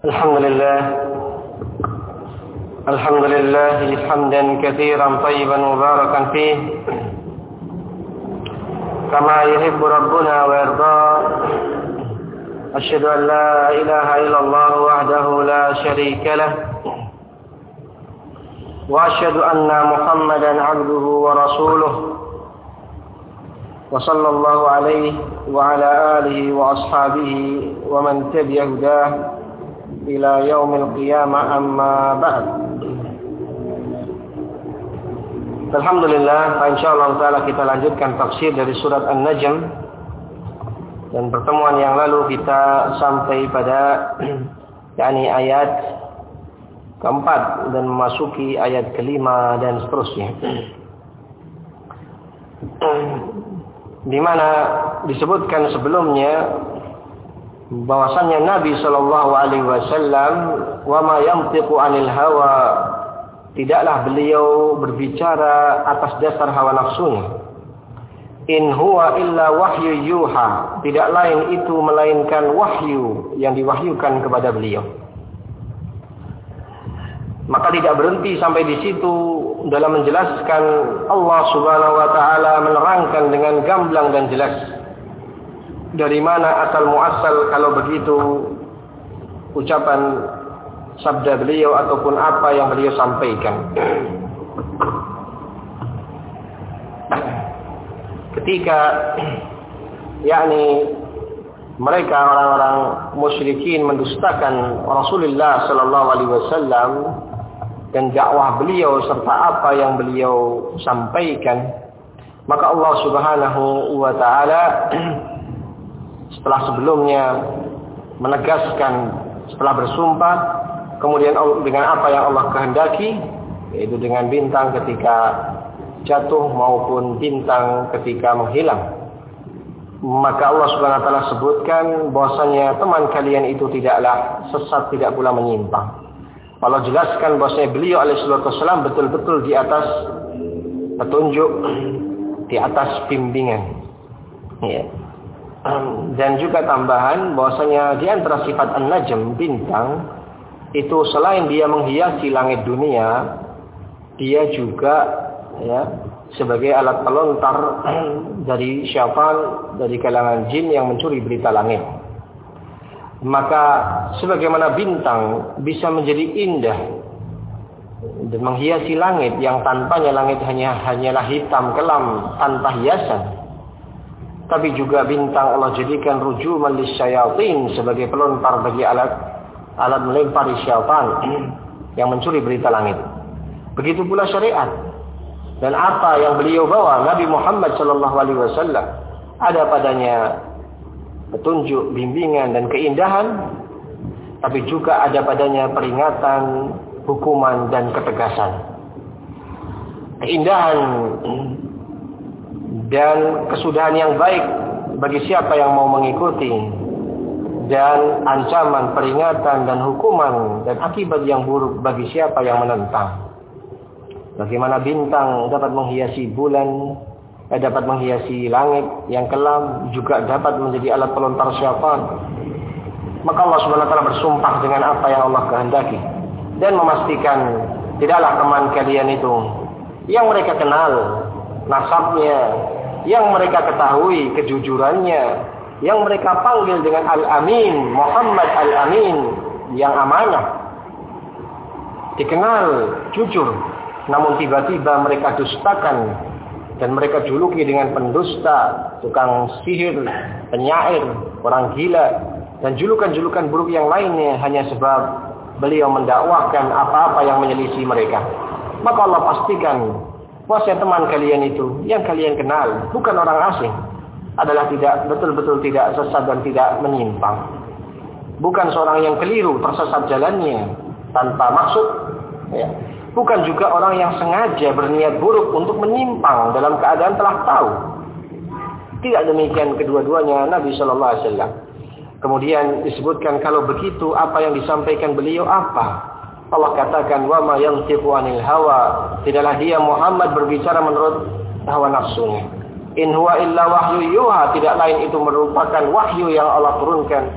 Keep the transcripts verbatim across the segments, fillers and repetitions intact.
Alhamdulillah Alhamdulillah hamdan katsiran thayyiban mubarakan fih kama yuhibbu rabbuna wa yarda. Asyhadu an la ilaha illallah wahdahu la syarika lah wa asyhadu anna Muhammadan 'abduhu wa rasuluh wa sallallahu alaihi wa ala alihi wa ashabihi wa man tabi'a hudah ila yaumil qiyamah, amma ba'd. Alhamdulillah, insyaallah taala kita lanjutkan tafsir dari surat An-Najm. Dan pertemuan yang lalu kita sampai pada yakni ayat keempat dan memasuki ayat kelima dan seterusnya, di mana disebutkan sebelumnya bahwasannya Nabi sallallahu alaihi wasallam wa ma yantiqu 'anil hawa, tidaklah beliau berbicara atas dasar hawa nafsunya. In huwa illa wahyu yuha, tidak lain itu melainkan wahyu yang diwahyukan kepada beliau. Maka tidak berhenti sampai di situ dalam menjelaskan. Allah Subhanahu wa taala menerangkan dengan gamblang dan jelas dari mana asal muasal kalau begitu ucapan sabda beliau ataupun apa yang beliau sampaikan. Ketika yakni mereka orang-orang musyrikin mendustakan Rasulullah sallallahu alaihi wasallam dan dakwah beliau serta apa yang beliau sampaikan, maka Allah Subhanahu wa taala setelah sebelumnya menegaskan, setelah bersumpah, kemudian dengan apa yang Allah kehendaki, yaitu dengan bintang ketika jatuh maupun bintang ketika menghilang. Maka Allah Subhanahu wa taala sebutkan bahwasanya teman kalian itu tidaklah sesat, tidak pula menyimpang. Allah jelaskan bahwasanya beliau alaihi salatu wasallam betul-betul di atas petunjuk, di atas bimbingan. Ya. Dan juga tambahan bahwasanya di antara sifat An-Najm, bintang, itu selain dia menghiasi langit dunia, dia juga ya sebagai alat pelontar dari syaitan, dari kalangan jin yang mencuri berita langit. Maka sebagaimana bintang bisa menjadi indah dan menghiasi langit yang tanpanya langit hanya hanyalah hitam kelam tanpa hiasan, tapi juga bintang Allah jadikan rujuman lisyayatin, sebagai pelontar bagi alat alat melempari syaitan yang mencuri berita langit. Begitu pula syariat. Dan apa yang beliau bawa, Nabi Muhammad sallallahu alaihi wasallam, ada padanya petunjuk, bimbingan dan keindahan, tapi juga ada padanya peringatan, hukuman dan ketegasan. Keindahan dan kesudahan yang baik bagi siapa yang mau mengikuti, dan ancaman, peringatan dan hukuman dan akibat yang buruk bagi siapa yang menentang. Bagaimana bintang dapat menghiasi bulan, eh, dapat menghiasi langit yang kelam, juga dapat menjadi alat pelontar syaitan. Maka Allah Subhanahu wa taala bersumpah dengan apa yang Allah kehendaki dan memastikan tidaklah teman kalian itu yang mereka kenal nasabnya, yang mereka ketahui kejujurannya, yang mereka panggil dengan Al-Amin, Muhammad Al-Amin, yang amanah, dikenal jujur, namun tiba-tiba mereka dustakan dan mereka juluki dengan pendusta, tukang sihir, penyair, orang gila, dan julukan-julukan buruk yang lainnya hanya sebab beliau mendakwakan apa-apa yang menyelisih mereka. Maka Allah pastikan bahwa teman kalian itu yang kalian kenal, bukan orang asing, adalah tidak betul-betul tidak sesat dan tidak menyimpang. Bukan seorang yang keliru, tersesat jalannya tanpa maksud, ya. Bukan juga orang yang sengaja berniat buruk untuk menyimpang dalam keadaan telah tahu. Tidak demikian kedua-duanya Nabi sallallahu alaihi wasallam. Kemudian disebutkan kalau begitu apa yang disampaikan beliau apa? Allah katakan wa ma yantiqu 'anil hawa, tidaklah dia Muhammad berbicara menurut hawa nafsunya. In huwa illa wahyu yuha, tidak lain itu merupakan wahyu yang Allah turunkan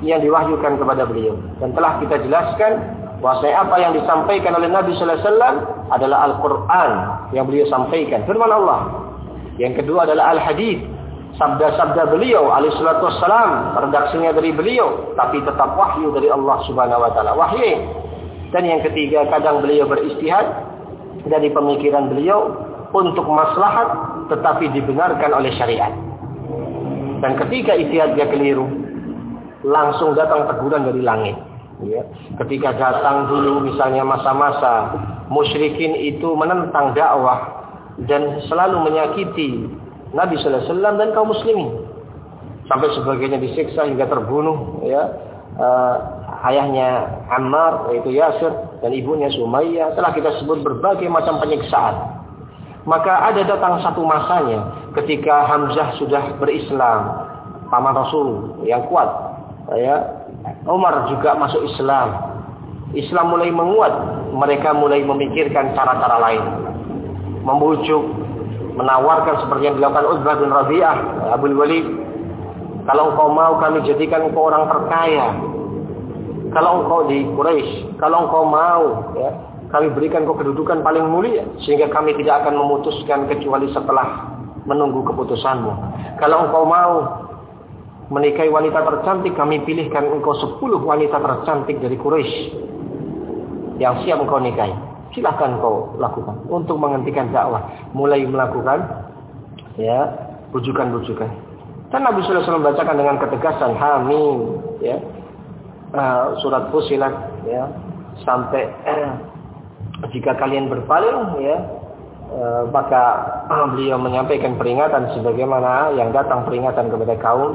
yang diwahyukan kepada beliau. Dan telah kita jelaskan bahwasanya apa yang disampaikan oleh Nabi sallallahu alaihi wasallam adalah Al-Qur'an yang beliau sampaikan, firman Allah. Yang kedua adalah Al-Hadits, sabda-sabda beliau alaihi salatu wassalam, redaksinya dari beliau, tapi tetap wahyu dari Allah Subhanahu wa taala, wahyu. Dan yang ketiga, kadang beliau beristihad dari pemikiran beliau untuk maslahat tetapi dibenarkan oleh syariat. Dan ketika istihadnya keliru, langsung datang teguran dari langit. Ya. Ketika datang dulu misalnya masa-masa musyrikin itu menentang dakwah dan selalu menyakiti Nabi sallallahu alaihi wasallam dan kaum muslimin, sampai sebagiannya disiksa hingga terbunuh, ya. Uh, ayahnya Ammar yaitu Yasir dan ibunya Sumayyah telah kita sebut berbagai macam penyiksaan. Maka ada datang satu masanya ketika Hamzah sudah berislam, paman Rasul yang kuat, ya. Umar juga masuk Islam. Islam mulai menguat, mereka mulai memikirkan cara-cara lain, membujuk, menawarkan seperti yang dilakukan Utbah bin Rabi'ah, Abul Walid. Kalau engkau mau kami jadikan engkau orang terkaya. Kalau engkau di Quraisy, kalau engkau mau, ya, kami berikan engkau kedudukan paling mulia sehingga kami tidak akan memutuskan kecuali setelah menunggu keputusanmu. Kalau engkau mau menikahi wanita tercantik, kami pilihkan engkau sepuluh wanita tercantik dari Quraisy yang siap engkau nikahi. Silahkan engkau lakukan untuk menghentikan dakwah. Mulai melakukan, ya, bujukan-bujukan. Dan Nabi sallallahu alaihi wasallam membacakan dengan ketegasan, Hamim, ya, uh, surat Fussilat, ya, sampai eh, jika kalian berpaling, ya, uh, maka uh, beliau menyampaikan peringatan sebagaimana yang datang peringatan kepada kaum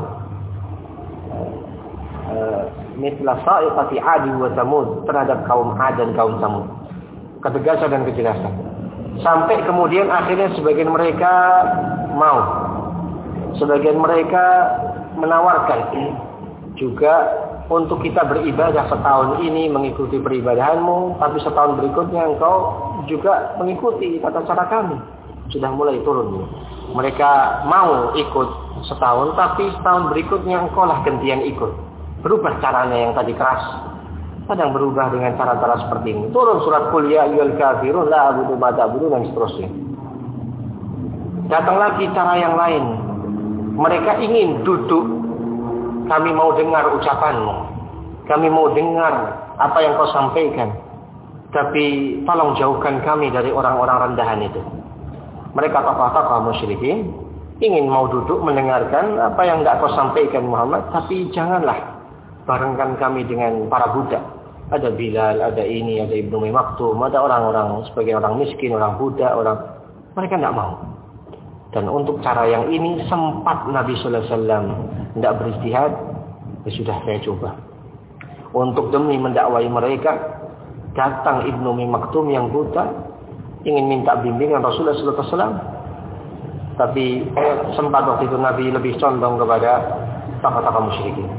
mitla sa'iqati 'ad wa Tsamud, terhadap kaum 'Ad dan kaum Tsamud. Ketegasan dan kejelasan. Sampai kemudian akhirnya sebagian mereka mau. Sebagian mereka menawarkan juga untuk kita beribadah setahun ini mengikuti peribadahanmu, tapi setahun berikutnya engkau juga mengikuti tata cara kami. Sudah mulai turun. Mereka mau ikut setahun, tapi setahun berikutnya engkau lah gantian ikut. Berubah caranya yang tadi keras, kadang berubah dengan cara-cara seperti ini. Turun surat Qul ya ayyuhal kafirun la a'budu ma ta'budun dan seterusnya. Datang lagi cara yang lain. Mereka ingin duduk, kami mau dengar ucapanmu, kami mau dengar apa yang kau sampaikan, tapi tolong jauhkan kami dari orang-orang rendahan itu. Mereka tokoh-tokoh musyrikin ingin mau duduk mendengarkan apa yang tidak kau sampaikan Muhammad, tapi janganlah barengkan kami dengan para budak. Ada Bilal, ada ini, ada Ibnu Umi Maktum, ada orang-orang sebagai orang miskin, orang budak, orang, mereka tidak mau. Dan untuk cara yang ini sempat Nabi sallallahu alaihi wasallam tidak beristihad, ya sudah saya coba. Untuk demi mendakwai mereka, datang Ibnu Umi Maktum yang buta, ingin minta bimbingan Rasulullah sallallahu alaihi wasallam. Tapi eh, sempat waktu itu Nabi lebih condong kepada tokoh-tokoh musyrikin.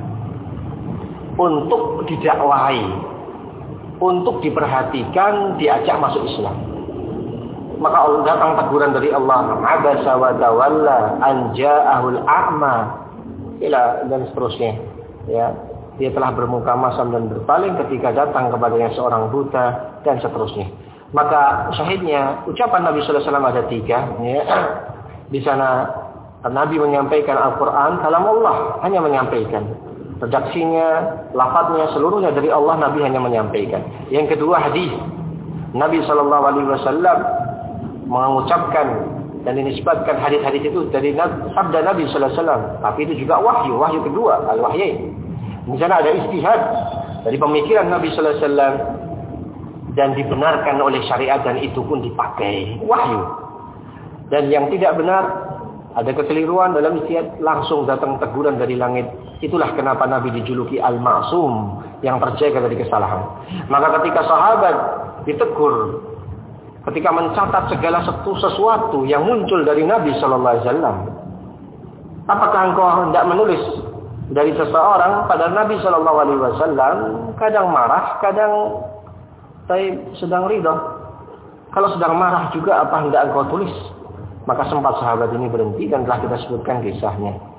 Untuk didakwahi, untuk diperhatikan, diajak masuk Islam. Maka Allah datang teguran dari Allah, abasa wa tawalla an ja'ahul a'ma, ila, dan seterusnya. Ya, dia telah bermuka masam dan berpaling ketika datang kepadanya seorang buta dan seterusnya. Maka syahidnya ucapan Nabi sallallahu alaihi wasallam ada tiga. Ya. Di sana Nabi menyampaikan Al-Quran, kalam Allah, hanya menyampaikan. Redaksinya, lafadznya, seluruhnya dari Allah, Nabi hanya menyampaikan. Yang kedua hadis. Nabi sallallahu alaihi wasallam mengucapkan dan dinisbatkan hadis-hadis itu dari sabda Nabi sallallahu alaihi wasallam. Tapi itu juga wahyu, wahyu kedua, al-wahyi. Di sana ada istihad dari pemikiran Nabi sallallahu alaihi wasallam dan dibenarkan oleh syariat, dan itu pun dipakai wahyu. Dan yang tidak benar, ada kekeliruan dalam istihad, langsung datang teguran dari langit. Itulah kenapa Nabi dijuluki Al-Ma'sum, yang terjaga dari kesalahan. Maka ketika sahabat ditegur, ketika mencatat segala sesuatu yang muncul dari Nabi sallallahu alaihi wasallam, apakah engkau hendak menulis dari seseorang? Pada Nabi sallallahu alaihi wasallam kadang marah, kadang sedang ridha. Kalau sedang marah juga, apa hendak engkau tulis? Maka sempat sahabat ini berhenti dan telah kita sebutkan kisahnya.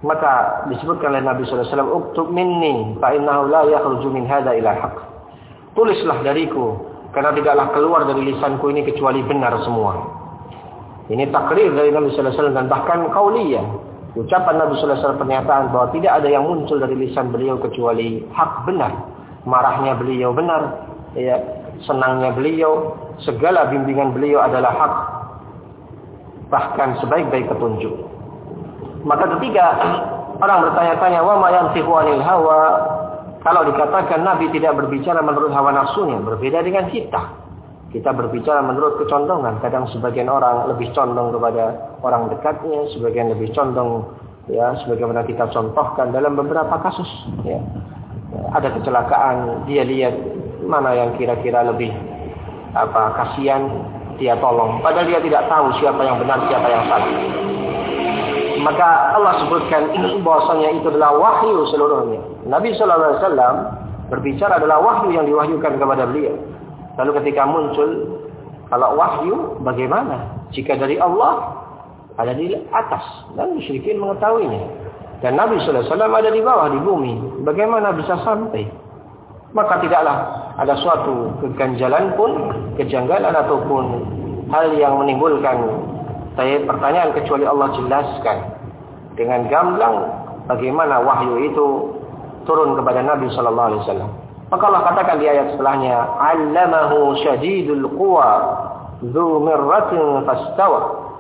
Maka disebutkan oleh Nabi sallallahu alaihi wasallam, "Uktub minni fa innahu la yakhruju min hadza ila haqq." Tulislah dariku, karena tidaklah keluar dari lisanku ini kecuali benar semua. Ini takrir dari Nabi sallallahu alaihi wasallam dan bahkan qauliyah. Ucapan Nabi sallallahu alaihi wasallam, pernyataan bahwa tidak ada yang muncul dari lisan beliau kecuali hak benar. Marahnya beliau benar, ya, senangnya beliau, segala bimbingan beliau adalah hak. Bahkan sebaik-baik petunjuk. Maka ketiga, orang bertanya-tanya, wa ma yantiqu 'anil hawa. Kalau dikatakan Nabi tidak berbicara menurut hawa nafsunya, berbeda dengan kita. Kita berbicara menurut kecondongan. Kadang sebagian orang lebih condong kepada orang dekatnya, sebagian lebih condong, ya, sebagaimana kita contohkan dalam beberapa kasus. Ya. Ada kecelakaan, dia lihat mana yang kira-kira lebih apa kasihan, dia tolong. Padahal dia tidak tahu siapa yang benar, siapa yang salah. Maka Allah sebutkan bahwasanya itu adalah wahyu seluruhnya. Nabi sallallahu alaihi wasallam berbicara adalah wahyu yang diwahyukan kepada beliau. Lalu ketika muncul, kalau wahyu bagaimana? Jika dari Allah, ada di atas dan musyrikin mengetahuinya. Dan Nabi sallallahu alaihi wasallam ada di bawah di bumi. Bagaimana bisa sampai? Maka tidaklah ada suatu keganjalan pun, kejanggalan ataupun hal yang menimbulkan pertanyaan kecuali Allah jelaskan dengan gamblang bagaimana wahyu itu turun kepada Nabi sallallahu alaihi wasallam. Maka Allah katakan di ayat setelahnya, "'Allamahu syadidul quwa dzu mirratin fastawa."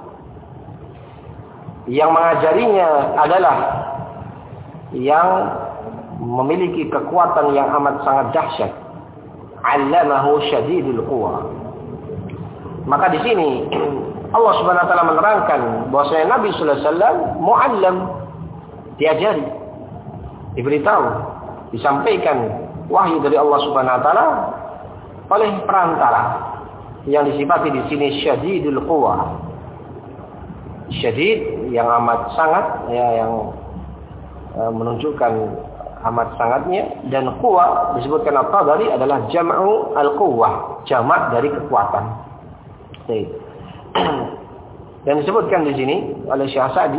Yang mengajarinya adalah yang memiliki kekuatan yang amat sangat dahsyat. 'Allamahu syadidul quwa. Maka di sini Allah Subhanahu wa taala menerangkan bahwasanya Nabi sallallahu alaihi wasallam muallim, diajari, diberitahu, disampaikan wahyu dari Allah Subhanahu wa taala oleh perantara yang disifati di sini syadidul quwa. Syadid yang amat sangat, ya, yang uh, menunjukkan amat sangatnya, dan quwa disebutkan At-Tabari adalah jam'u al-quwwah, jamak dari kekuatan. Baik. Dan disebutkan di sini oleh Syekh Sa'di,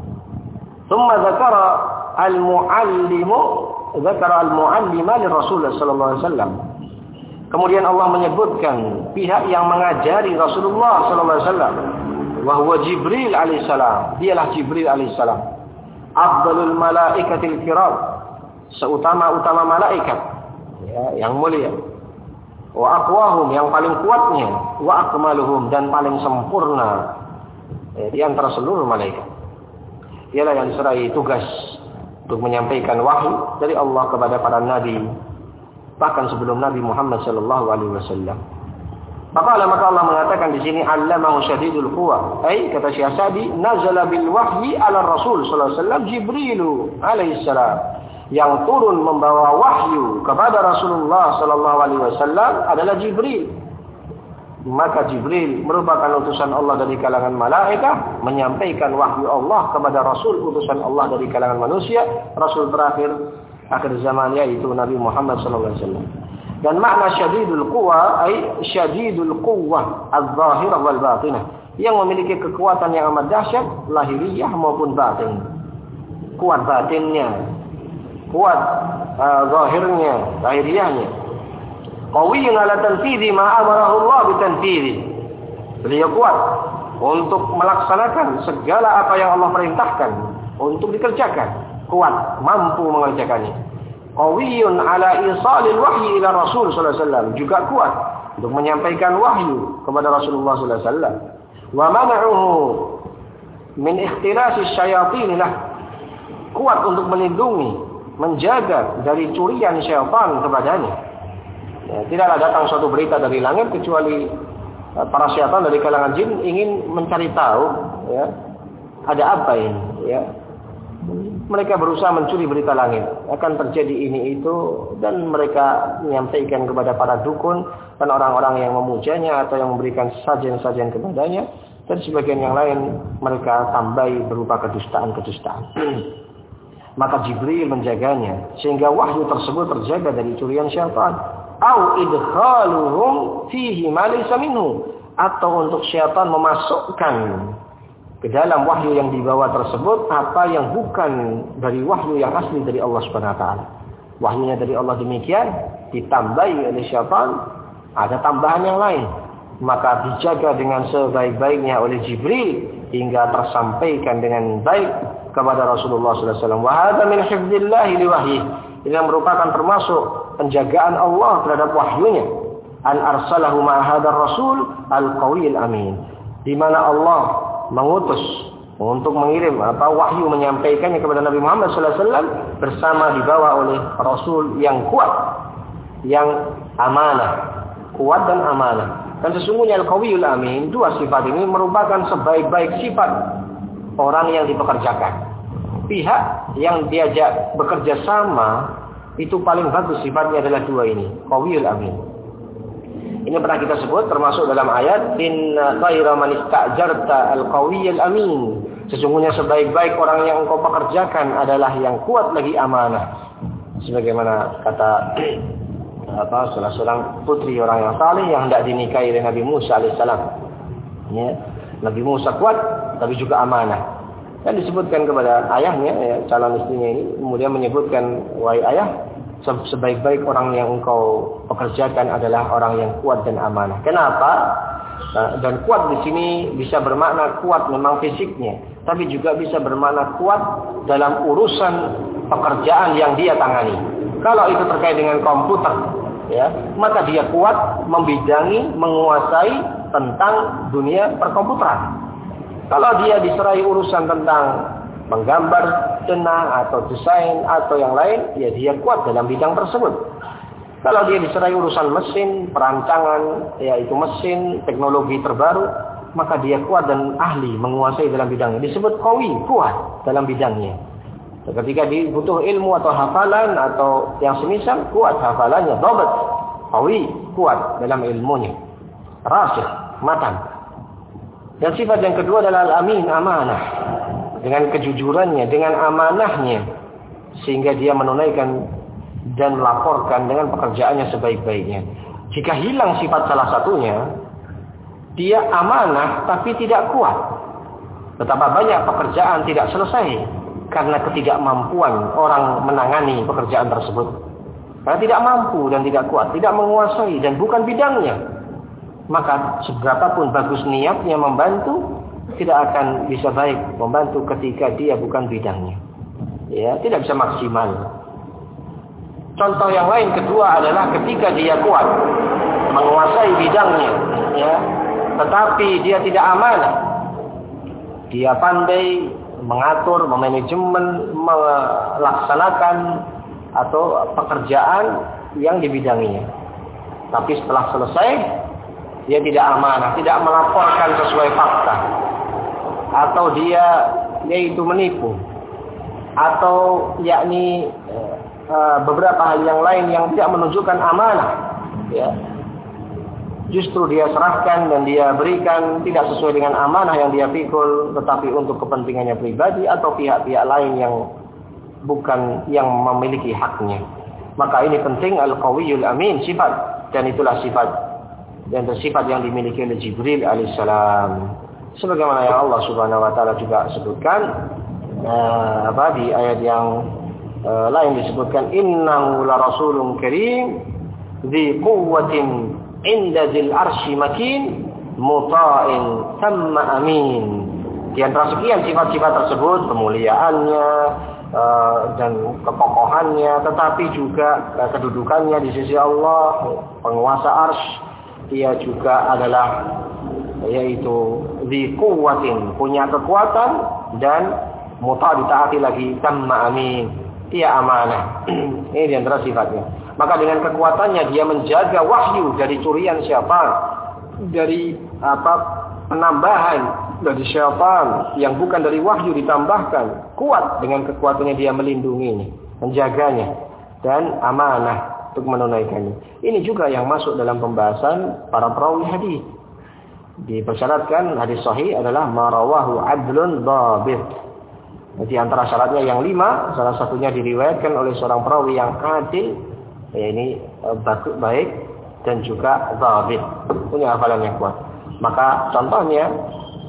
"Tsumma dzakara al-muallimu dzakara al-muallima li Rasulullah sallallahu alaihi wasallam." Kemudian Allah menyebutkan pihak yang mengajari Rasulullah sallallahu alaihi wasallam, wa huwa Jibril alaihi salam. Dialah Jibril alaihi salam. Afdalul malaikatil kiram, seutama-utama malaikat, ya, yang mulia. Wa aqwahum, yang paling kuatnya, wa akmaluhum, dan paling sempurna, ya, di antara seluruh malaikat. Ialah yang diserai tugas untuk menyampaikan wahyu dari Allah kepada para nabi, bahkan sebelum Nabi Muhammad sallallahu alaihi wasallam. Maka Allah mengatakan di sini, "Allamahu syadidul quwa." Ai kata Syekh Sa'di, nazala bil wahyi ala Rasul sallallahu alaihi wasallam Jibrilu alaihi salam. Yang turun membawa wahyu kepada Rasulullah sallallahu alaihi wasallam adalah Jibril. Maka Jibril merupakan utusan Allah dari kalangan malaikat, menyampaikan wahyu Allah kepada Rasul, utusan Allah dari kalangan manusia, Rasul terakhir akhir zaman, yaitu Nabi Muhammad sallallahu alaihi wasallam. Dan makna syadidul quwa ai syadidul quwwah adz-dzahirah wal batinah, yang memiliki kekuatan yang amat dahsyat lahiriah maupun batin. Kuat batinnya, kuat uh, zahirnya, lahiriahnya. Qawiyyun ala tanfidhi ma amarahu Allah bi tanfidhi. Beliau kuat untuk melaksanakan segala apa yang Allah perintahkan untuk dikerjakan. Kuat, mampu mengerjakannya. Qawiyyun ala isalil wahyi ila Rasul sallallahu alaihi wasallam. Juga kuat untuk menyampaikan wahyu kepada Rasulullah sallallahu alaihi wasallam. Wa man'uhu min ikhtilasi syayatin lah. Kuat untuk melindungi, menjaga dari curian syaitan kepadanya. Ya, tidaklah datang suatu berita dari langit kecuali uh, para syaitan dari kalangan jin ingin mencari tahu, ya, ada apa ini, ya. Mereka berusaha mencuri berita langit, akan terjadi ini itu, dan mereka menyampaikan kepada para dukun dan orang-orang yang memujanya atau yang memberikan sajian-sajian kepadanya, dan sebagian yang lain mereka tambahi berupa kedustaan-kedustaan. Maka Jibril menjaganya sehingga wahyu tersebut terjaga dari curian syaitan. Au idkhaluhum fihi ma laysa minhu, atau untuk syaitan memasukkan ke dalam wahyu yang dibawa tersebut apa yang bukan dari wahyu yang asli dari Allah Subhanahu wa taala. Wahyunya dari Allah demikian, ditambahi oleh syaitan, ada tambahan yang lain. Maka dijaga dengan sebaik-baiknya oleh Jibril hingga tersampaikan dengan baik kepada Rasulullah sallallahu alaihi wasallam. Wa hadza min hifdzillah li wahyi. Ini merupakan termasuk penjagaan Allah terhadap wahyunya. An arsalahu ma hadzal rasul al-qawiyil amin. Di mana Allah mengutus untuk mengirim apa wahyu menyampaikannya kepada Nabi Muhammad sallallahu alaihi wasallam bersama dibawa oleh rasul yang kuat, yang amanah, kuat dan amanah. Dan sesungguhnya al-qawiyul amin, dua sifat ini merupakan sebaik-baik sifat orang yang dipekerjakan. Pihak yang diajak bekerja sama itu paling bagus sifatnya adalah dua ini, qawiyul amin. Ini pernah kita sebut termasuk dalam ayat inna khayra man ista'jarta al-qawiyul amin. Sesungguhnya sebaik-baik orang yang engkau pekerjakan adalah yang kuat lagi amanah. Sebagaimana kata apa salah seorang putri orang yang saleh yang hendak dinikahi oleh Nabi Musa alaihissalam. Ya, Nabi Musa kuat tapi juga amanah. Dan disebutkan kepada ayahnya, ya, calon istrinya ini, kemudian menyebutkan, wahai ayah, sebaik-baik orang yang engkau pekerjakan adalah orang yang kuat dan amanah. Kenapa? Nah, dan kuat di sini bisa bermakna kuat memang fisiknya, tapi juga bisa bermakna kuat dalam urusan pekerjaan yang dia tangani. Kalau itu terkait dengan komputer, ya, maka dia kuat membidangi, menguasai tentang dunia perkomputeran. Kalau dia diserai urusan tentang menggambar jenah atau desain atau yang lain, ya dia kuat dalam bidang tersebut. Kalau dia diserai urusan mesin, perancangan, yaitu mesin, teknologi terbaru, maka dia kuat dan ahli menguasai dalam bidangnya. Disebut qawi, kuat dalam bidangnya. Ketika dibutuh ilmu atau hafalan atau yang semisal, kuat hafalannya, dhabt, qawi, kuat dalam ilmunya, rasikh, matan. Dan sifat yang kedua adalah al-amin, amanah. Dengan kejujurannya, dengan amanahnya, sehingga dia menunaikan dan melaporkan dengan pekerjaannya sebaik-baiknya. Jika hilang sifat salah satunya, dia amanah tapi tidak kuat. Betapa banyak pekerjaan tidak selesai karena ketidakmampuan orang menangani pekerjaan tersebut. Karena tidak mampu dan tidak kuat, tidak menguasai dan bukan bidangnya. Maka seberapapun bagus niatnya membantu, tidak akan bisa baik membantu ketika dia bukan bidangnya. Ya, tidak bisa maksimal. Contoh yang lain kedua adalah ketika dia kuat menguasai bidangnya, ya, tetapi dia tidak amanah. Dia pandai mengatur, memanajemen, melaksanakan atau pekerjaan yang dibidanginya. Tapi setelah selesai, dia tidak amanah, tidak melaporkan sesuai fakta, atau dia yaitu menipu, atau yakni uh, beberapa hal yang lain yang tidak menunjukkan amanah, ya. Justru dia serahkan dan dia berikan tidak sesuai dengan amanah yang dia pikul, tetapi untuk kepentingannya pribadi atau pihak-pihak lain yang bukan yang memiliki haknya. Maka ini penting al-qawiyul amin, sifat, dan itulah sifat dan sifat yang dimiliki oleh Jibril alaihissalam. Sebagaimana yang Allah Subhanahu wa taala juga sebutkan uh, apa di ayat yang uh, lain disebutkan innahu la rasulun karim dzi quwwatin inda dzil arsy makin muta'in thamma amin. Di antara sekian sifat-sifat tersebut, kemuliaannya uh, dan kekokohannya, tetapi juga uh, kedudukannya di sisi Allah, penguasa arsy, dia juga adalah yaitu di kuwatin, punya kekuatan, dan muta ditaati lagi, tamma amin, dia amanah. Ini di antara sifatnya. Maka dengan kekuatannya dia menjaga wahyu dari curian syaitan, dari apa penambahan dari syaitan yang bukan dari wahyu ditambahkan. Kuat dengan kekuatannya dia melindunginya, menjaganya, dan amanah untuk menunaikannya. Ini juga yang masuk dalam pembahasan para perawi hadis. Dipersyaratkan hadis sahih adalah marawahu adlun dhabit. Di antara syaratnya yang lima, salah satunya diriwayatkan oleh seorang perawi yang adil, ya ini baik dan juga dhabit, punya hafalan yang kuat. Maka contohnya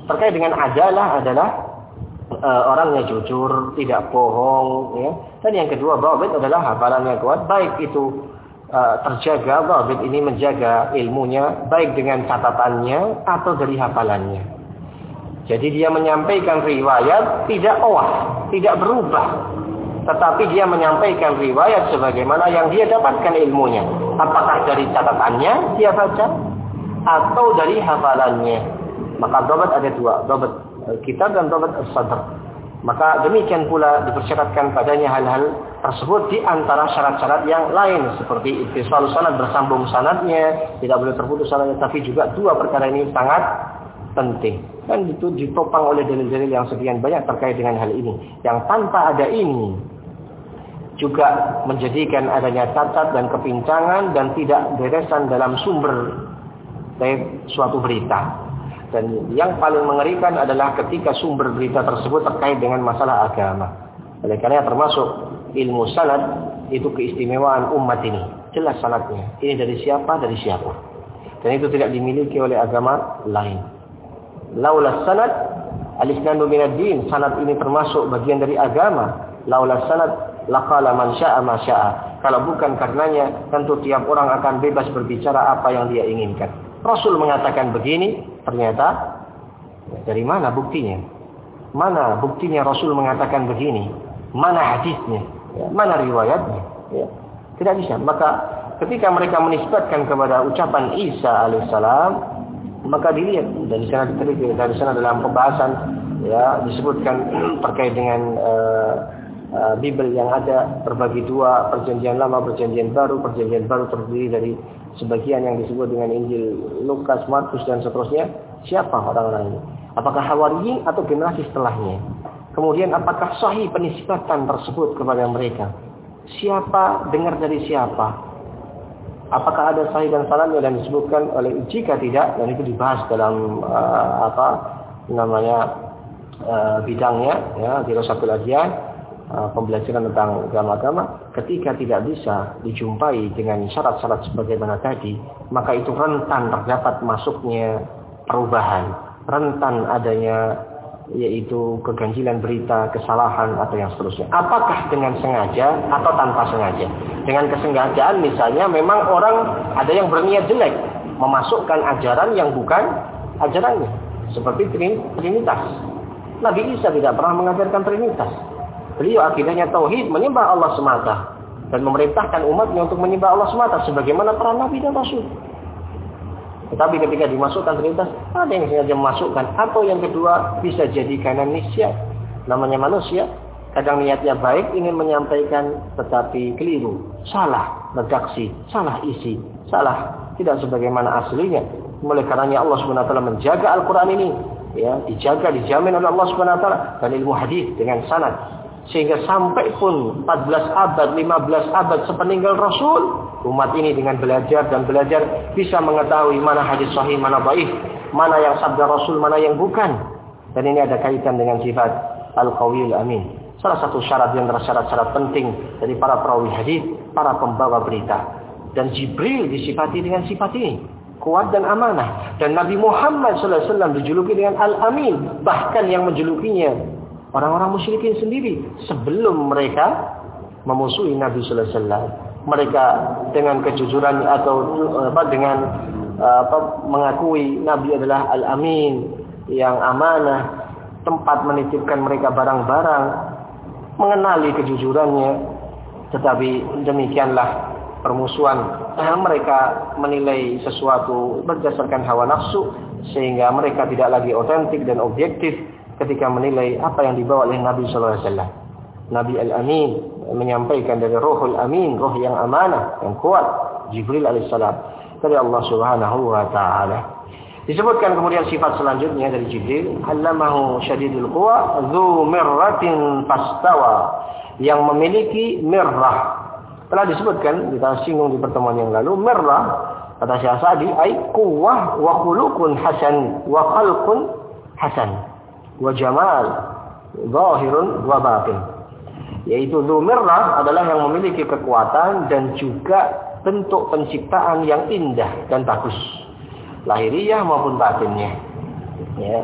Terkait dengan adalah adalah uh, orangnya jujur, tidak bohong, ya. Dan yang kedua, dhabit adalah hafalannya kuat, baik itu uh, terjaga, dhabit ini menjaga ilmunya baik dengan catatannya atau dari hafalannya. Jadi dia menyampaikan riwayat tidak awah, tidak berubah. Tetapi dia menyampaikan riwayat sebagaimana yang dia dapatkan ilmunya. Apakah dari catatannya dia baca atau dari hafalannya. Maka dhabat ada dua, dhabat kitab dan dhabat as-sadr. Maka demikian pula dipersyaratkan padanya hal-hal tersebut di antara syarat-syarat yang lain seperti ittisal sanad, bersambung sanadnya, tidak boleh terputus sanadnya, tapi juga dua perkara ini sangat penting. Dan itu ditopang oleh dalil-dalil yang sekian banyak terkait dengan hal ini. Yang tanpa ada ini juga menjadikan adanya cacat dan kepincangan dan tidak beresan dalam sumber dari suatu berita. Dan yang paling mengerikan adalah ketika sumber berita tersebut terkait dengan masalah agama. Oleh karena termasuk ilmu sanad itu keistimewaan umat ini. Jelas sanadnya. Ini dari siapa? Dari siapa. Dan itu tidak dimiliki oleh agama lain. Laulas sanad al-isnadu minad din. Sanad ini termasuk bagian dari agama. Laulas sanad laqala man syaa ma syaa. Kalau bukan karenanya, tentu tiap orang akan bebas berbicara apa yang dia inginkan. Rasul mengatakan begini, ternyata dari mana buktinya? Mana buktinya Rasul mengatakan begini? Mana hadisnya? Ya, mana riwayatnya? Ya, tidak bisa. Maka ketika mereka menisbatkan kepada ucapan Isa alaihissalam, maka dilihat dari sana dari sana dalam pembahasan ya disebutkan terkait dengan uh, uh, Bible yang ada terbagi dua, perjanjian lama, perjanjian baru. Perjanjian baru terdiri dari sebagian yang disebut dengan Injil Lukas, Markus dan seterusnya. Siapa orang-orang ini? Apakah Hawariyin atau generasi setelahnya? Kemudian apakah sahih penisbatan tersebut kepada mereka? Siapa dengar dari siapa? Apakah ada sahih dan salahnya dan disebutkan oleh jika tidak, dan itu dibahas dalam uh, apa namanya uh, bidangnya ya di satu lajian pembelajaran tentang agama-agama, ketika tidak bisa dijumpai dengan syarat-syarat sebagaimana tadi, maka itu rentan terdapat masuknya perubahan, rentan adanya yaitu keganjilan berita, kesalahan atau yang seterusnya. Apakah dengan sengaja atau tanpa sengaja? Dengan kesengajaan misalnya memang orang ada yang berniat jelek memasukkan ajaran yang bukan ajarannya, seperti Trinitas. Nabi Isa tidak pernah mengajarkan Trinitas. Beliau akidahnya tauhid, menyembah Allah semata dan memerintahkan umatnya untuk menyembah Allah semata sebagaimana para nabi dan rasul. Tetapi ketika dimasukkan Trinitas, ada yang sengaja memasukkan, atau yang kedua bisa jadi karena nisya. Namanya manusia, kadang niatnya baik ingin menyampaikan tetapi keliru, salah redaksi, salah isi, salah tidak sebagaimana aslinya. Oleh karenanya Allah Subhanahu wa taala menjaga Al-Qur'an ini, ya, dijaga, dijamin oleh Allah Subhanahu wa taala dan ilmu hadis dengan sanad. Sehingga sampai pun empat belas abad, lima belas abad sepeninggal Rasul, umat ini dengan belajar dan belajar bisa mengetahui mana hadis sahih, mana dhaif, mana yang sabda Rasul, mana yang bukan. Dan ini ada kaitan dengan sifat Al-Qawiyul Amin. Salah satu syarat yang syarat-syarat penting dari para perawi hadis, para pembawa berita. Dan Jibril disifati dengan sifat ini, kuat dan amanah. Dan Nabi Muhammad sallallahu alaihi wasallam dijuluki dengan Al-Amin, bahkan yang menjulukinya orang-orang musyrikin sendiri sebelum mereka memusuhi Nabi sallallahu alaihi wasallam. Mereka dengan kejujuran atau apa dengan apa mengakui Nabi adalah Al-Amin, yang amanah, tempat menitipkan mereka barang-barang, mengenali kejujurannya. Tetapi demikianlah permusuhan. Nah, mereka menilai sesuatu berdasarkan hawa nafsu sehingga mereka tidak lagi otentik dan objektif ketika menilai apa yang dibawa oleh Nabi sallallahu alaihi wasallam. Nabi Al-Amin menyampaikan dari Ruhul Amin, roh yang amanah, yang kuat, Jibril alaihissalam dari Allah Subhanahu wa taala. Disebutkan kemudian sifat selanjutnya dari Jibril, allamahu syadidul quwa dzu mirratin fastawa, yang memiliki mirrah. Telah disebutkan, kita singgung di pertemuan yang lalu, mirrah kata Syekh Sa'di ai quwwah wa khuluqun hasan wa khalqun hasan wa jamal zahirun wa batin. Yaitu dzu mirrah adalah yang memiliki kekuatan dan juga bentuk penciptaan yang indah dan bagus, lahiriah maupun batinnya. Ya.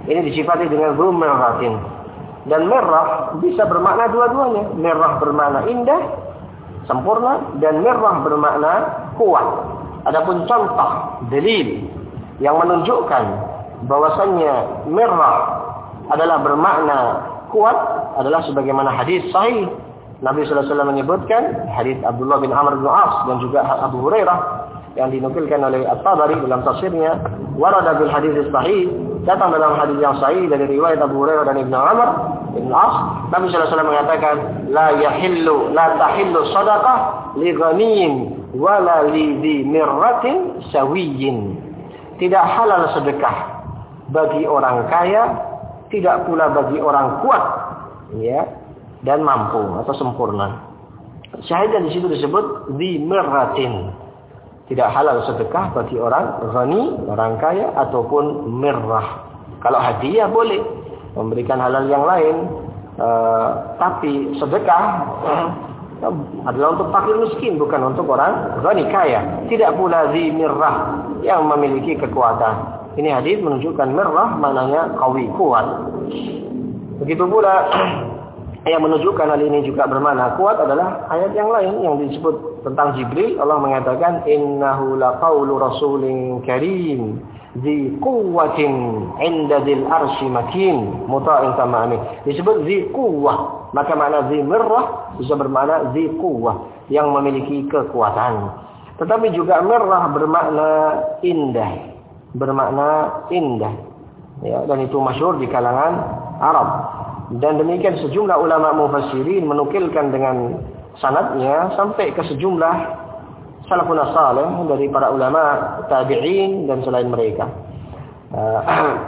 Ini disifati dengan dzu mirratin. Dan mirrah bisa bermakna dua-duanya. Mirrah bermakna indah, sempurna, dan mirrah bermakna kuat. Adapun contoh dalil yang menunjukkan bahwasannya mirrah adalah bermakna kuat adalah sebagaimana hadis sahih. Nabi sallallahu alaihi wasallam menyebutkan hadis Abdullah bin Amr bin As dan juga Abu Hurairah yang dinukilkan oleh At-Tabari dalam tafsirnya, warada bil hadis sahih, datang dalam hadis yang sahih dari riwayat Abu Hurairah dan Ibnu Amr bin As, Nabi sallallahu alaihi wasallam mengatakan, la yahillu la tahillu shadaqah li ghaniyyin wala li dhi mirratin sawiyyin. Tidak halal sedekah bagi orang kaya, tidak pula bagi orang kuat, ya, dan mampu atau sempurna. Syahidan di situ disebut dhi mirratin. Tidak halal sedekah bagi orang ghani, orang kaya, ataupun mirrah. Kalau hadiah boleh, memberikan halal yang lain, uh, tapi sedekah uh, adalah untuk fakir miskin, bukan untuk orang ghani kaya. Tidak pula dzi mirrah, yang memiliki kekuatan. Ini hadis menunjukkan mirrah maknanya qawi, kuat. Begitu pula yang menunjukkan hal ini juga bermakna kuat adalah ayat yang lain yang disebut tentang Jibril. Allah mengatakan innahu laqaulu rasulin karim dzi quwwatin 'inda dzil arsy makin muta'in sama amin. Disebut dzi quwwah, maka makna dzi mirrah bisa bermakna dzi quwwah, yang memiliki kekuatan. Tetapi juga mirrah bermakna indah, bermakna indah, ya, dan itu masyhur di kalangan Arab. Dan demikian sejumlah ulama mufassirin menukilkan dengan sanadnya sampai ke sejumlah salafun salih dari para ulama tabi'in dan selain mereka. Uh,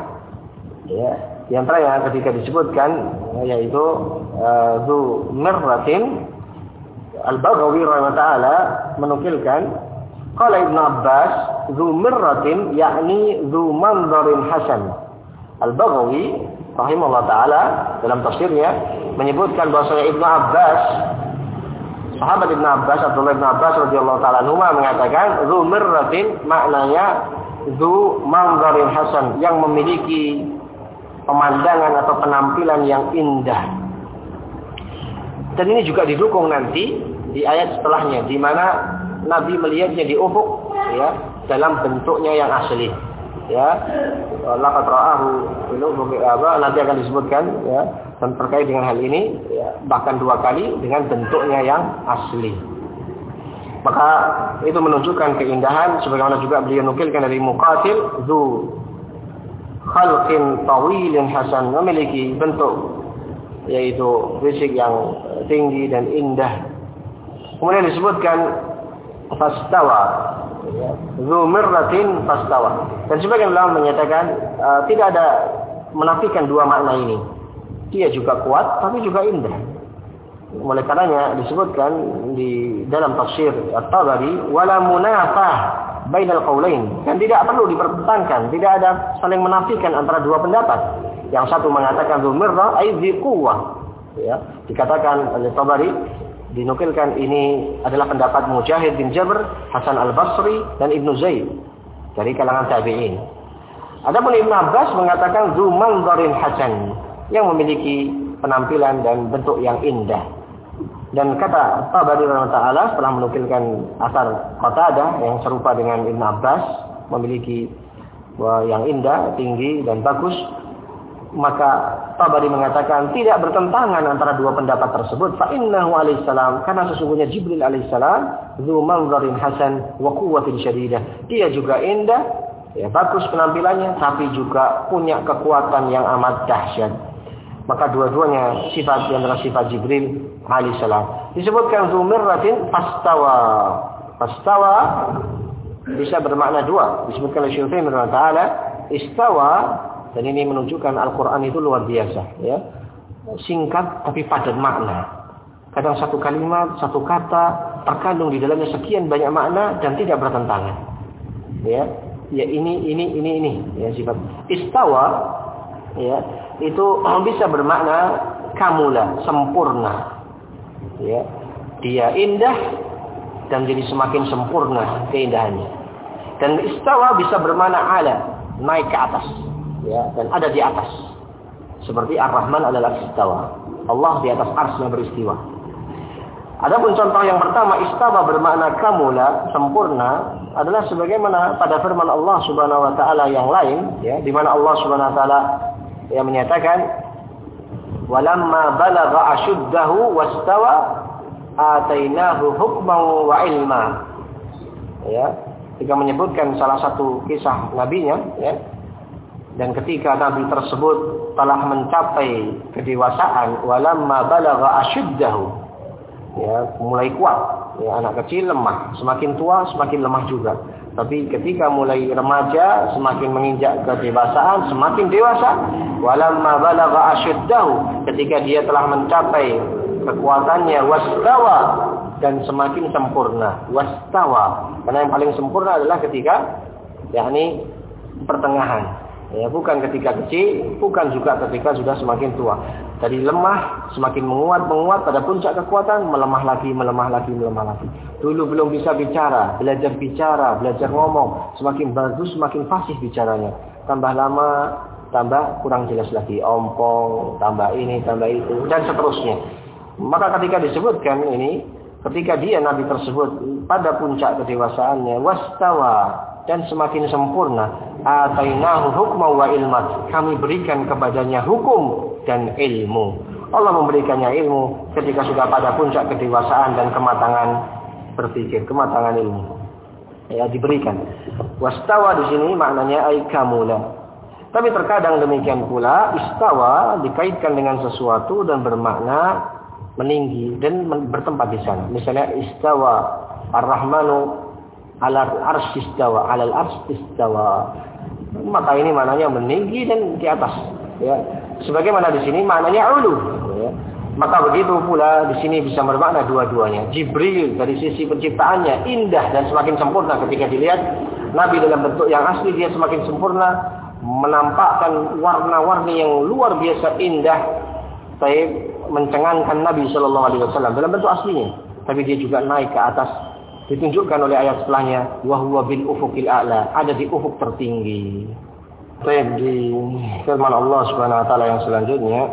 ya, yang terakhir ketika disebutkan yaitu dzu uh, mirratin, Al-Baghawi rahimahullah taala menukilkan qala Ibnu Abbas dzu mirratin yakni dzu manzarin hasan. Al-Baghawi rahimahullah taala dalam tafsirnya menyebutkan bahwasanya Ibnu Abbas, sahabat Ibnu Abbas, Abdullah bin Abbas radhiyallahu taala anhu mengatakan dzu mirratin maknanya dzu manzarin hasan, yang memiliki pemandangan atau penampilan yang indah. Dan ini juga didukung nanti di ayat setelahnya, di mana Nabi melihatnya di ufuk, ya, dalam bentuknya yang asli. Ya, laqad ra'ahu apa nanti akan disebutkan, ya, dan terkait dengan hal ini, ya, bahkan dua kali dengan bentuknya yang asli. Maka itu menunjukkan keindahan, sebagaimana juga beliau nukilkan dari Muqatil, dzu khalqin tawilin hasan, memiliki bentuk yaitu fisik yang tinggi dan indah. Kemudian disebutkan fastawa, dzu mirratin fastawa. Dan sebagian ulama menyatakan uh, tidak ada menafikan dua makna ini. Dia juga kuat tapi juga indah. Oleh karenanya disebutkan di dalam tafsir At-Tabari wala munafah bainal qaulain, dan tidak perlu dipertentangkan, tidak ada saling menafikan antara dua pendapat. Yang satu mengatakan dzu mirrah ai dzi quwwah, ya, dikatakan oleh Tabari, dinukilkan ini adalah pendapat Mujahid bin Jabr, Hasan al-Basri, dan Ibnu Zaid dari kalangan tabi'in. Adapun Ibnu Abbas mengatakan dzu manzarin hasan, yang memiliki penampilan dan bentuk yang indah. Dan kata Tabari rahimahullah setelah menukilkan asar Qatadah yang serupa dengan Ibnu Abbas, memiliki wah, yang indah, tinggi dan bagus, maka Tabari mengatakan tidak bertentangan antara dua pendapat tersebut. Fa innahu alaihi salam, karena sesungguhnya Jibril alaihi salam dzu manzarin hasan wa quwwatin syadidah. Dia juga indah, ya, bagus penampilannya, tapi juga punya kekuatan yang amat dahsyat. Maka dua-duanya sifat yang adalah sifat Jibril alaihi salam. Disebutkan dzu mirratin fastawa. Fastawa bisa bermakna dua. Disebutkan oleh Syekh Utsaimin rahimahullah taala istawa. Dan ini menunjukkan Al-Quran itu luar biasa, ya, singkat tapi padat makna. Kadang satu kalimat, satu kata terkandung di dalamnya sekian banyak makna dan tidak bertentangan. Ya, ya ini, ini, ini, ini. Ya, sifat istawa, ya, itu bisa bermakna kamula, sempurna. Ya, dia indah dan jadi semakin sempurna keindahannya. Dan istawa bisa bermakna ala, naik ke atas. ya, dan ada di atas. Seperti Ar-Rahman adalah istawa. Allah di atas arsy-Nya beristiwa. Adapun contoh yang pertama, istawa bermakna kamula, sempurna, adalah sebagaimana pada firman Allah Subhanahu wa taala yang lain, ya, di mana Allah Subhanahu wa taala yang menyatakan walamma balagha ashuddahu wastawa atainahu hukman wa ilma. Ya, ketika menyebutkan salah satu kisah nabinya, ya. Dan ketika nabi tersebut telah mencapai kedewasaan, walamma balagha ashuddahu, ya, mulai kuat, ya, anak kecil lemah, semakin tua semakin lemah juga. Tapi ketika mulai remaja, semakin menginjak kedewasaan, semakin dewasa, walamma balagha ashuddahu, ketika dia telah mencapai kekuatannya, wastawa, dan semakin sempurna. Wastawa, karena yang paling sempurna adalah ketika, yakni pertengahan. Ya, bukan ketika kecil, bukan juga ketika sudah semakin tua. Dari lemah semakin menguat, menguat pada puncak kekuatan, melemah lagi, melemah lagi, melemah lagi. Dulu belum bisa bicara, belajar bicara, belajar ngomong, semakin bagus, semakin fasih bicaranya. Tambah lama, tambah kurang jelas lagi, ompong, tambah ini, tambah itu, dan seterusnya. Maka ketika disebutkan ini, ketika dia nabi tersebut pada puncak kedewasaannya, wastawa, dan semakin sempurna, atainahu hukma wa ilma, kami berikan kepadanya hukum dan ilmu. Allah memberikannya ilmu ketika sudah pada puncak kedewasaan dan kematangan berpikir, kematangan ilmu. Ya, diberikan. Wastawa di sini maknanya ay kamula. Tapi terkadang demikian pula istawa dikaitkan dengan sesuatu dan bermakna meninggi dan bertempat di sana. Misalnya istawa Ar-Rahmanu alal arsy istawa, alal arsy istawa. Maka ini maknanya meninggi dan di atas, ya. Sebagaimana di sini maknanya ulu, ya. Maka begitu pula di sini bisa bermakna dua-duanya. Jibril dari sisi penciptaannya indah dan semakin sempurna ketika dilihat. Nabi dalam bentuk yang asli dia semakin sempurna, menampakkan warna-warni yang luar biasa indah, tapi mencengangkan Nabi Shallallahu Alaihi Wasallam dalam bentuk aslinya. Tapi dia juga naik ke atas. Ditunjukkan oleh ayat setelahnya, wa huwa bil ufuqil a'la, ada di ufuk tertinggi. Baik, di firman Allah Subhanahu wa taala yang selanjutnya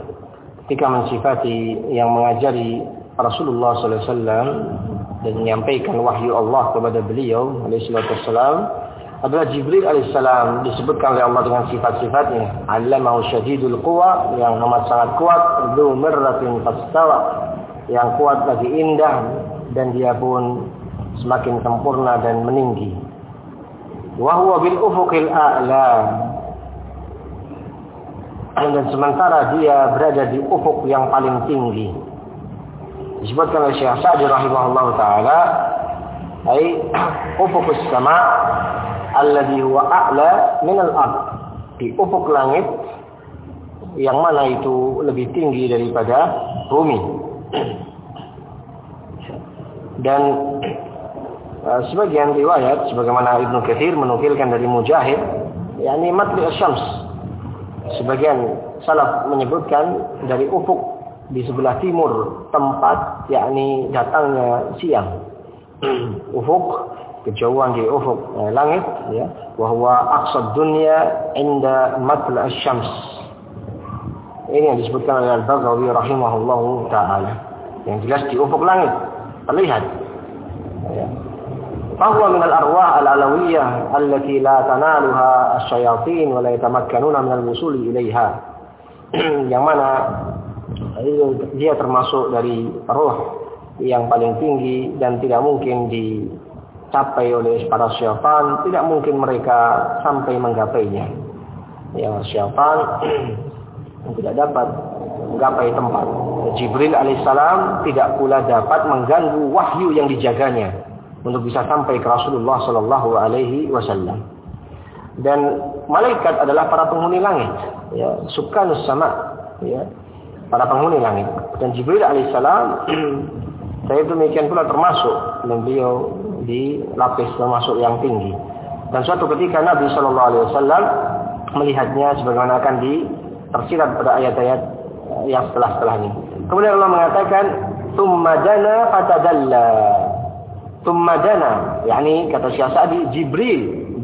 ketika mensifati yang mengajari Rasulullah sallallahu alaihi wasallam dan menyampaikan wahyu Allah kepada beliau alaihi salatu wasallam adalah Jibril alaihi salam, disebutkan oleh Allah dengan sifat-sifatnya. 'Allamahu syadidul quwa, yang amat sangat kuat, dzu mirratin fastawa, yang kuat lagi indah, dan dia pun semakin sempurna dan meninggi. Wa huwa bil ufuqil a'la, dan sementara dia berada di ufuk yang paling tinggi. Disebutkan oleh Syekh Sa'di rahimahullah taala, ai ufuqus sama alladhi huwa a'la min al-ard, di ufuk langit yang mana itu lebih tinggi daripada bumi. Dan uh, sebagian riwayat sebagaimana Ibnu Katsir menukilkan dari Mujahid, yakni matli asy-syams. Sebagian salaf menyebutkan dari ufuk di sebelah timur tempat, yakni datangnya siang. Ufuk, kejauhan di ufuk eh, langit, ya, wa huwa aqsad dunya inda matli asy-syams. Ini yang disebutkan oleh Al-Baghawi rahimahullahu taala. Yang jelas di ufuk langit terlihat, ya. Fahuwa min al-arwah al-alawiyah allati la tanaluha asy-syayatin wa la yatamakkanuna min al-wusul ilaiha. Yang mana dia termasuk dari roh yang paling tinggi dan tidak mungkin dicapai oleh para syaitan, tidak mungkin mereka sampai menggapainya. Ya, syaitan tidak dapat menggapai tempat. Jibril alaihissalam tidak pula dapat mengganggu wahyu yang dijaganya untuk bisa sampai ke Rasulullah sallallahu alaihi wasallam. Dan malaikat adalah para penghuni langit, ya, sukanus sama, ya, para penghuni langit. Dan Jibril alaihissalam saya demikian pula termasuk, dan beliau di lapis termasuk yang tinggi. Dan suatu ketika Nabi sallallahu alaihi wasallam melihatnya sebagaimana akan ditersirat pada ayat-ayat yang setelah-setelahnya. Kemudian Allah mengatakan, "Tsumma dana fatadalla." Tsumma dana, yakni kata Syekh Sa'di, Jibril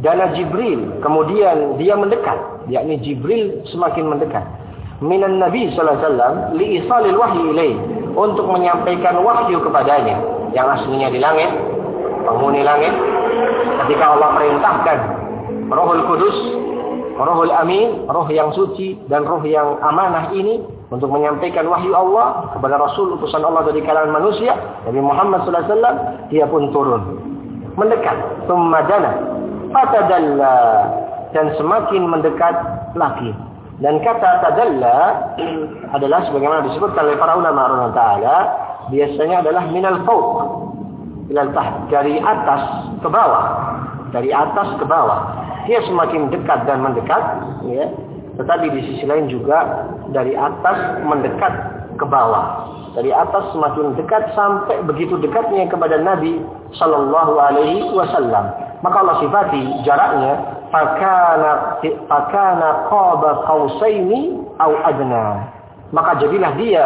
dana Jibril, kemudian dia mendekat, yakni Jibril semakin mendekat. Minan Nabi sallallahu alaihi wasallam li isalil wahyi ilaih, untuk menyampaikan wahyu kepadanya yang aslinya di langit, penghuni langit. Ketika Allah perintahkan Rohul Kudus, Rohul Amin, roh yang suci dan roh yang amanah ini untuk menyampaikan wahyu Allah kepada Rasul utusan Allah dari kalangan manusia, Nabi Muhammad sallallahu alaihi wasallam, dia pun turun mendekat. Tsumma dana fatadalla, dan semakin mendekat lagi. Dan kata tadalla adalah sebagaimana disebutkan oleh para ulama rahimahullah taala, biasanya adalah minal fauq ilal taht, dari atas ke bawah, dari atas ke bawah. Dia semakin dekat dan mendekat, ya. Tetapi di sisi lain juga dari atas mendekat ke bawah. Dari atas semakin dekat sampai begitu dekatnya kepada Nabi sallallahu alaihi wasallam. Maka Allah sifati jaraknya, fakana fakana qaba qausaini au adna. Maka jadilah dia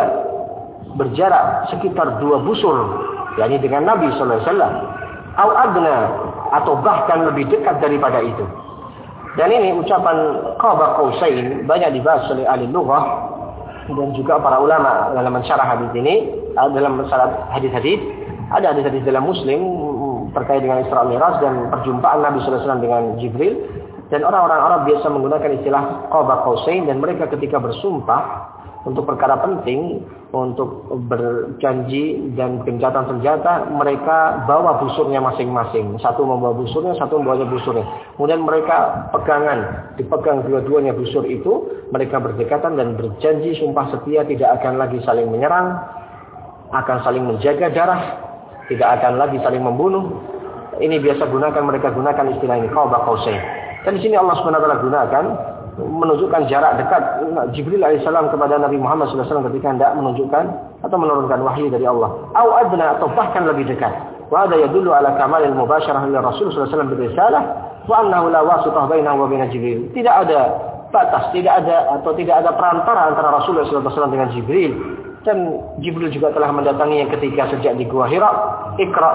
berjarak sekitar dua busur, yakni dengan Nabi sallallahu alaihi wasallam, au adna, atau bahkan lebih dekat daripada itu. Dan ini ucapan qaba qausain banyak dibahas oleh ahli lughah dan juga para ulama dalam mensyarah hadis ini, dalam mensyarah hadis-hadis. Ada hadis-hadis dalam Muslim terkait dengan Isra Mi'raj dan perjumpaan Nabi sallallahu alaihi wasallam dengan Jibril. Dan orang-orang Arab biasa menggunakan istilah qaba qausain, dan mereka ketika bersumpah untuk perkara penting, untuk berjanji dan gencatan senjata, mereka bawa busurnya masing-masing. Satu membawa busurnya, satu membawa busurnya. Kemudian mereka pegangan, dipegang dua-duanya busur itu, mereka berdekatan dan berjanji sumpah setia tidak akan lagi saling menyerang, akan saling menjaga darah, tidak akan lagi saling membunuh. Ini biasa gunakan, mereka gunakan istilah ini, qaba qausain. Dan di sini Allah Subhanahu wa taala gunakan menunjukkan jarak dekat Jibril alaihissalam kepada Nabi Muhammad sallallahu alaihi wasallam ketika hendak menunjukkan atau menurunkan wahyu dari Allah. Au adna, atau bahkan lebih dekat. Wa hadha yadullu ala kamalil mubasyarah li Rasul sallallahu alaihi wasallam bil risalah wa annahu la wasitah bainahu wa bain Jibril. Tidak ada batas, tidak ada atau tidak ada perantara antara Rasul sallallahu alaihi wasallam dengan Jibril. Dan Jibril juga telah mendatanginya ketika sejak di Gua Hira. Iqra,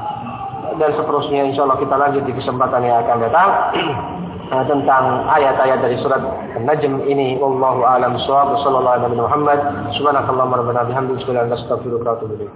dan seterusnya insyaallah kita lanjut di kesempatan yang akan datang. Uh, tentang ayat-ayat dari surat An-Najm ini. Wallahu a'lam bishawab. Sallallahu alaihi wa sallam. Subhanakallahumma rabbana bihamdika asyhadu an la ilaha illa anta astaghfiruka wa atubu ilaik.